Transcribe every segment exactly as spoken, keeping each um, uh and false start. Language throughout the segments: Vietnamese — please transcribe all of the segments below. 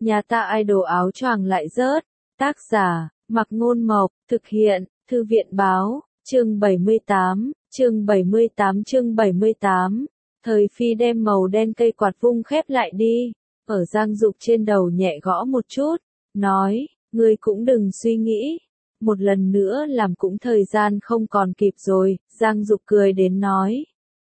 Nhà ta idol áo choàng lại rớt. Tác giả, Mặc Ngôn Mộc, thực hiện, Thư viện Báo, chương bảy mươi tám, chương bảy mươi tám chương bảy mươi tám. Thời Phi đem màu đen cây quạt vung khép lại đi, ở Giang Dục trên đầu nhẹ gõ một chút, nói, ngươi cũng đừng suy nghĩ, một lần nữa làm cũng thời gian không còn kịp rồi. Giang Dục cười đến nói,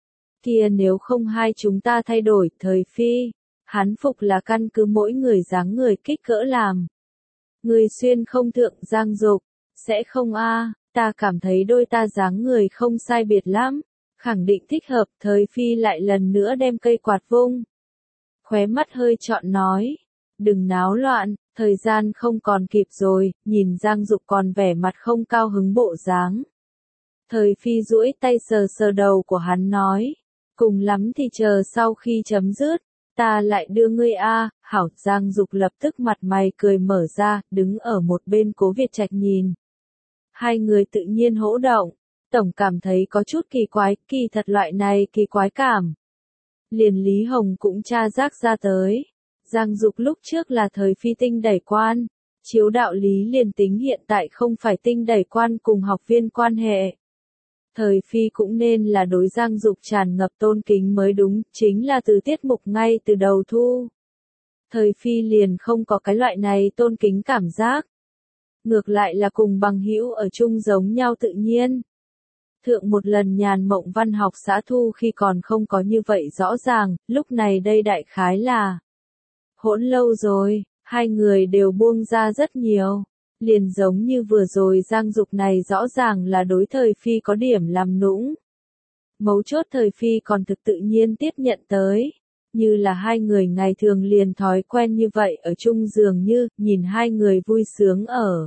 kia nếu không hai chúng ta thay đổi. Thời Phi, hán phục là căn cứ mỗi người dáng người kích cỡ làm. Người xuyên không thượng. Giang Dục, sẽ không a, ta cảm thấy đôi ta dáng người không sai biệt lắm, khẳng định thích hợp. Thời Phi lại lần nữa đem cây quạt vung, khóe mắt hơi trọn nói, đừng náo loạn, thời gian không còn kịp rồi. Nhìn Giang Dục còn vẻ mặt không cao hứng bộ dáng, Thời Phi duỗi tay sờ sờ đầu của hắn nói, cùng lắm thì chờ sau khi chấm dứt, ta lại đưa ngươi a. Hảo. Giang Dục lập tức mặt mày cười mở ra, đứng ở một bên Cố Việt Trạch nhìn. Hai người tự nhiên hỗ động, tổng cảm thấy có chút kỳ quái, kỳ thật loại này kỳ quái cảm. Liền Lý Hồng cũng tra giác ra tới. Giang Dục lúc trước là Thời Phi tinh đẩy quan, chiếu đạo lý liền tính hiện tại không phải tinh đẩy quan cùng học viên quan hệ. Thời Phi cũng nên là đối Giang Dục tràn ngập tôn kính mới đúng, chính là từ tiết mục ngay từ đầu thu. Thời Phi liền không có cái loại này tôn kính cảm giác. Ngược lại là cùng bằng hữu ở chung giống nhau tự nhiên. Thượng một lần nhàn mộng văn học xã thu khi còn không có như vậy rõ ràng, lúc này đây đại khái là hỗn lâu rồi, hai người đều buông ra rất nhiều. Liền giống như vừa rồi Giang Dục này rõ ràng là đối Thời Phi có điểm làm nũng. Mấu chốt Thời Phi còn thực tự nhiên tiếp nhận tới. Như là hai người ngày thường liền thói quen như vậy ở chung dường như, nhìn hai người vui sướng ở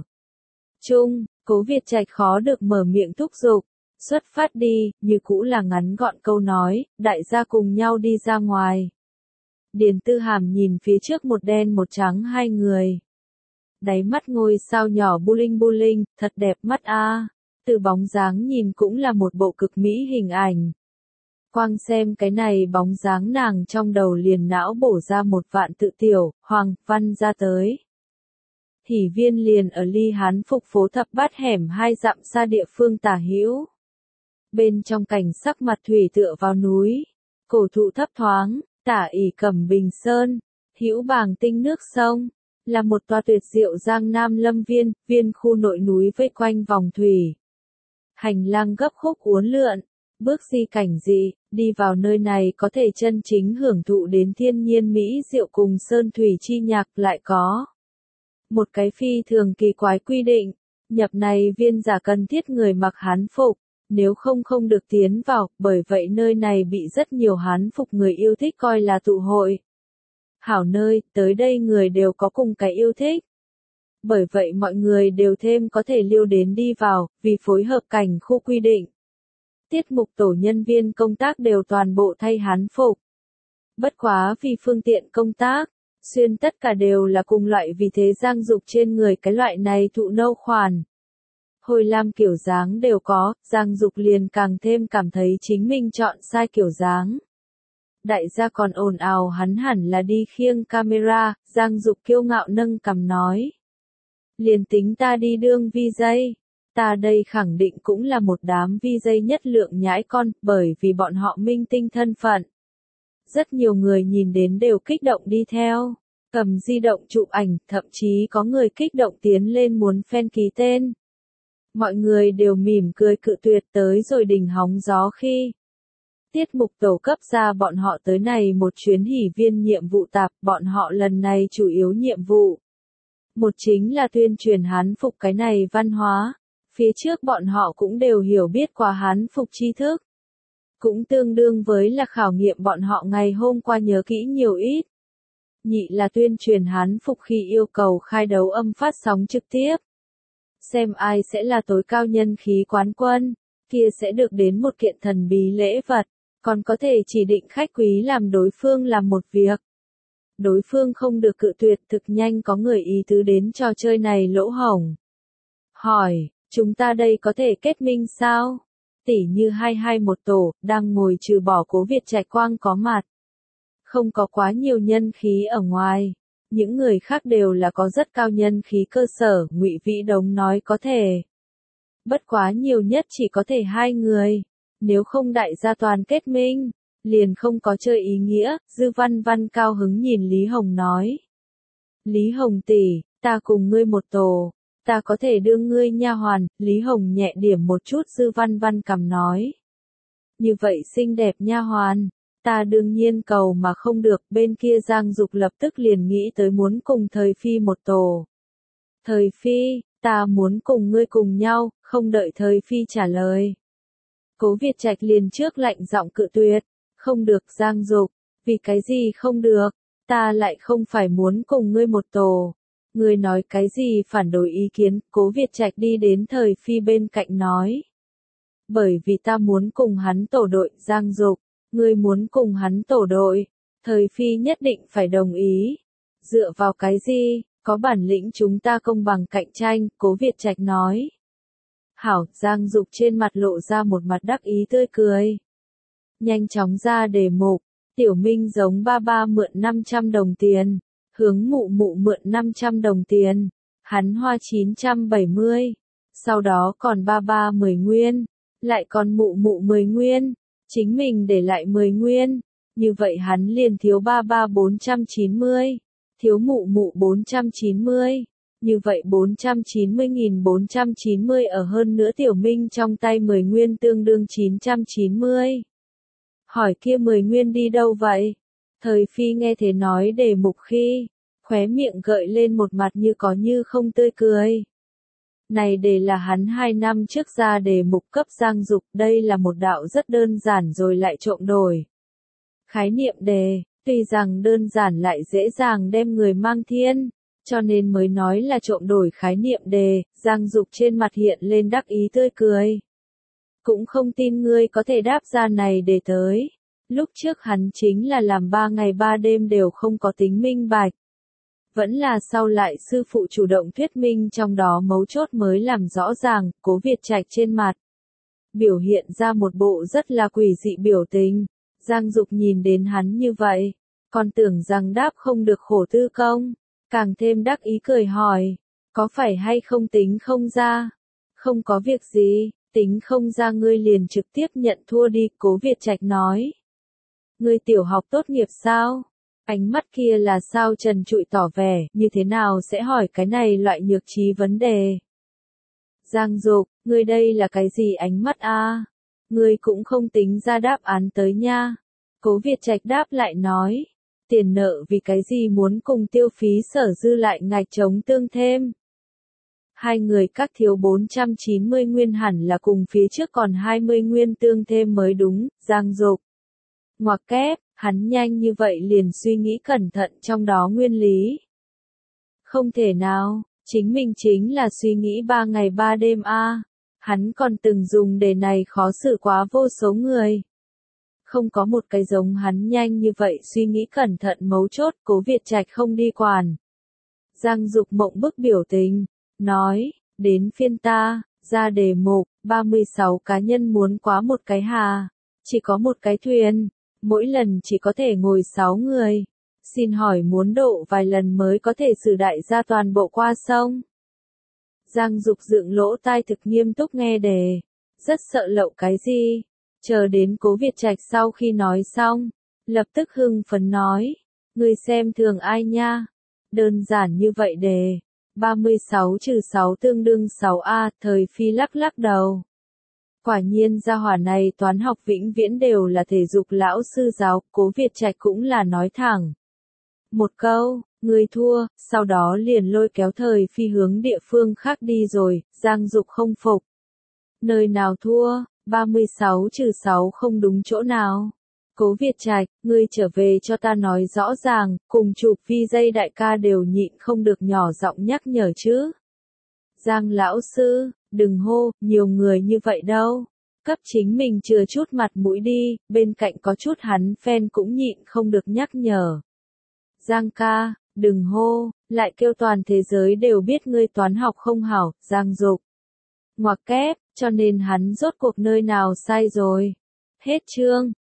chung, Cố Việt Trạch khó được mở miệng thúc giục. Xuất phát đi, như cũ là ngắn gọn câu nói, đại gia cùng nhau đi ra ngoài. Điền Tư Hàm nhìn phía trước một đen một trắng hai người. Đáy mắt ngôi sao nhỏ bu linh bu linh, thật đẹp mắt a. Từ bóng dáng nhìn cũng là một bộ cực mỹ hình ảnh. Quang xem cái này bóng dáng nàng trong đầu liền não bổ ra một vạn tự tiểu, hoàng, văn ra tới. Hỉ Viên liền ở ly Hán Phục phố thập bát hẻm hai dặm xa địa phương tả hữu. Bên trong cảnh sắc mặt thủy tựa vào núi, cổ thụ thấp thoáng, tả ỷ cẩm bình sơn, hữu bàng tinh nước sông. Là một tòa tuyệt diệu Giang Nam lâm viên, viên khu nội núi vây quanh vòng thủy. Hành lang gấp khúc uốn lượn, bước di cảnh dị, đi vào nơi này có thể chân chính hưởng thụ đến thiên nhiên mỹ diệu cùng sơn thủy chi nhạc. Lại có một cái phi thường kỳ quái quy định, nhập này viên giả cần thiết người mặc hán phục, nếu không không được tiến vào, bởi vậy nơi này bị rất nhiều hán phục người yêu thích coi là tụ hội. Hảo nơi, tới đây người đều có cùng cái yêu thích. Bởi vậy mọi người đều thêm có thể liêu đến đi vào, vì phối hợp cảnh khu quy định. Tiết mục tổ nhân viên công tác đều toàn bộ thay hán phục. Bất quá vì phương tiện công tác, xuyên tất cả đều là cùng loại, vì thế Giang Dục trên người cái loại này thụ nâu khoản. Hồi lam kiểu dáng đều có, Giang Dục liền càng thêm cảm thấy chính mình chọn sai kiểu dáng. Đại gia còn ồn ào hắn hẳn là đi khiêng camera. Giang Dục kiêu ngạo nâng cằm nói. Liền tính ta đi đương vi dây, ta đây khẳng định cũng là một đám vi dây nhất lượng nhãi con, bởi vì bọn họ minh tinh thân phận. Rất nhiều người nhìn đến đều kích động đi theo, cầm di động chụp ảnh, thậm chí có người kích động tiến lên muốn fan ký tên. Mọi người đều mỉm cười cự tuyệt, tới rồi đỉnh hóng gió khi tiết mục tổ cấp ra bọn họ tới này một chuyến Hỉ Viên nhiệm vụ tạp. Bọn họ lần này chủ yếu nhiệm vụ một chính là tuyên truyền hán phục cái này văn hóa. Phía trước bọn họ cũng đều hiểu biết qua hán phục tri thức, cũng tương đương với là khảo nghiệm bọn họ ngày hôm qua nhớ kỹ nhiều ít. Nhị là tuyên truyền hán phục khi yêu cầu khai đấu âm phát sóng trực tiếp, xem ai sẽ là tối cao nhân khí quán quân, kia sẽ được đến một kiện thần bí lễ vật, còn có thể chỉ định khách quý làm đối phương làm một việc. Đối phương không được cự tuyệt, thực nhanh có người ý tứ đến trò chơi này lỗ hổng. Hỏi, chúng ta đây có thể kết minh sao? Tỉ như hai hai một tổ, đang ngồi trừ bỏ Cố Việt Trạch Quang có mặt. Không có quá nhiều nhân khí ở ngoài. những người khác đều là có rất cao nhân khí cơ sở, Ngụy Vĩ Đống nói có thể. Bất quá nhiều nhất chỉ có thể hai người, nếu không đại gia toàn kết minh, liền không có chơi ý nghĩa, Dư Văn Văn cao hứng nhìn Lý Hồng nói. Lý Hồng tỷ, ta cùng ngươi một tổ, ta có thể đưa ngươi nha hoàn, Lý Hồng nhẹ điểm một chút Dư Văn Văn cầm nói. Như vậy xinh đẹp nha hoàn, ta đương nhiên cầu mà không được, bên kia Giang Dục lập tức liền nghĩ tới muốn cùng Thời Phi một tổ. Thời Phi, ta muốn cùng ngươi cùng nhau, không đợi Thời Phi trả lời. Cố Việt Trạch liền trước lạnh giọng cự tuyệt, không được Giang Dục, vì cái gì không được, ta lại không phải muốn cùng ngươi một tổ. Ngươi nói cái gì phản đối ý kiến, Cố Việt Trạch đi đến Thời Phi bên cạnh nói. Bởi vì ta muốn cùng hắn tổ đội, Giang Dục, ngươi muốn cùng hắn tổ đội, Thời Phi nhất định phải đồng ý. Dựa vào cái gì, có bản lĩnh chúng ta công bằng cạnh tranh, Cố Việt Trạch nói. Hảo, Giang Dục trên mặt lộ ra một mặt đắc ý tươi cười. Nhanh chóng ra đề mục, Tiểu Minh giống ba ba mượn năm trăm đồng tiền, hướng mụ mụ mượn năm trăm đồng tiền, hắn hoa chín trăm bảy mươi, sau đó còn ba ba mười nguyên, lại còn mụ mụ mười nguyên, chính mình để lại mười nguyên, như vậy hắn liền thiếu ba ba bốn trăm chín mươi, thiếu mụ mụ bốn trăm chín mươi, như vậy bốn trăm chín mươi nghìn bốn trăm chín mươi ở hơn nữa Tiểu Minh trong tay mười nguyên tương đương chín trăm chín mươi. Hỏi kia mười nguyên đi đâu vậy? Thời Phi nghe thế nói đề mục khi, khóe miệng gợi lên một mặt như có như không tươi cười. Này đề là hắn hai năm trước ra đề mục cấp Giang Dục, đây là một đạo rất đơn giản rồi lại trộm đổi. Khái niệm đề, tuy rằng đơn giản lại dễ dàng đem người mang thiên, cho nên mới nói là trộm đổi khái niệm đề, Giang Dục trên mặt hiện lên đắc ý tươi cười. Cũng không tin ngươi có thể đáp ra này để tới. Lúc trước hắn chính là làm ba ngày ba đêm đều không có tính minh bạch. Vẫn là sau lại sư phụ chủ động thuyết minh trong đó mấu chốt mới làm rõ ràng, Cố Việt Trạch trên mặt. Biểu hiện ra một bộ rất là quỷ dị biểu tình. Giang Dục nhìn đến hắn như vậy, còn tưởng rằng đáp không được khổ tư công, càng thêm đắc ý cười hỏi, có phải hay không tính không ra? Không có việc gì, tính không ra ngươi liền trực tiếp nhận thua đi, Cố Việt Trạch nói. Ngươi tiểu học tốt nghiệp sao? Ánh mắt kia là sao trần trụi tỏ vẻ, như thế nào sẽ hỏi cái này loại nhược trí vấn đề? Giang Dục, ngươi đây là cái gì ánh mắt a? Ngươi cũng không tính ra đáp án tới nha. Cố Việt Trạch đáp lại nói, tiền nợ vì cái gì muốn cùng tiêu phí Sở Dư lại ngạch chống tương thêm. Hai người các thiếu bốn trăm chín mươi nguyên hẳn là cùng phía trước còn hai mươi nguyên tương thêm mới đúng, Giang Dục. Ngoặc kép, hắn nhanh như vậy liền suy nghĩ cẩn thận trong đó nguyên lý. Không thể nào, chính mình chính là suy nghĩ ba ngày ba đêm a. Hắn còn từng dùng đề này khó xử quá vô số người. Không có một cái giống hắn nhanh như vậy suy nghĩ cẩn thận mấu chốt, Cố Việt Trạch không đi quản. Giang Dục mộng bức biểu tình, nói, đến phiên ta, ra đề mục, ba mươi sáu cá nhân muốn quá một cái hà, chỉ có một cái thuyền, mỗi lần chỉ có thể ngồi sáu người. Xin hỏi muốn độ vài lần mới có thể xử đại gia toàn bộ qua sông? Giang Dục dựng lỗ tai thực nghiêm túc nghe đề, rất sợ lậu cái gì. Chờ đến Cố Việt Trạch sau khi nói xong, lập tức hưng phấn nói, người xem thường ai nha? Đơn giản như vậy đề, ba mươi sáu trừ sáu tương đương sáu a, Thời Phi lắc lắc đầu. Quả nhiên gia hỏa này toán học vĩnh viễn đều là thể dục lão sư giáo, Cố Việt Trạch cũng là nói thẳng. Một câu, người thua, sau đó liền lôi kéo Thời Phi hướng địa phương khác đi rồi, Giang Dục không phục. Nơi nào thua, ba mươi sáu trừ sáu không đúng chỗ nào. Cố Việt Trạch, ngươi trở về cho ta nói rõ ràng, cùng chụp vi dây đại ca đều nhịn không được nhỏ giọng nhắc nhở chứ. Giang lão sư, đừng hô, nhiều người như vậy đâu. Cấp chính mình chừa chút mặt mũi đi, bên cạnh có chút hắn fan cũng nhịn không được nhắc nhở. Giang ca, đừng hô, lại kêu toàn thế giới đều biết ngươi toán học không hảo, Giang Dục. Ngoặc kép, cho nên hắn rốt cuộc nơi nào sai rồi. Hết chương.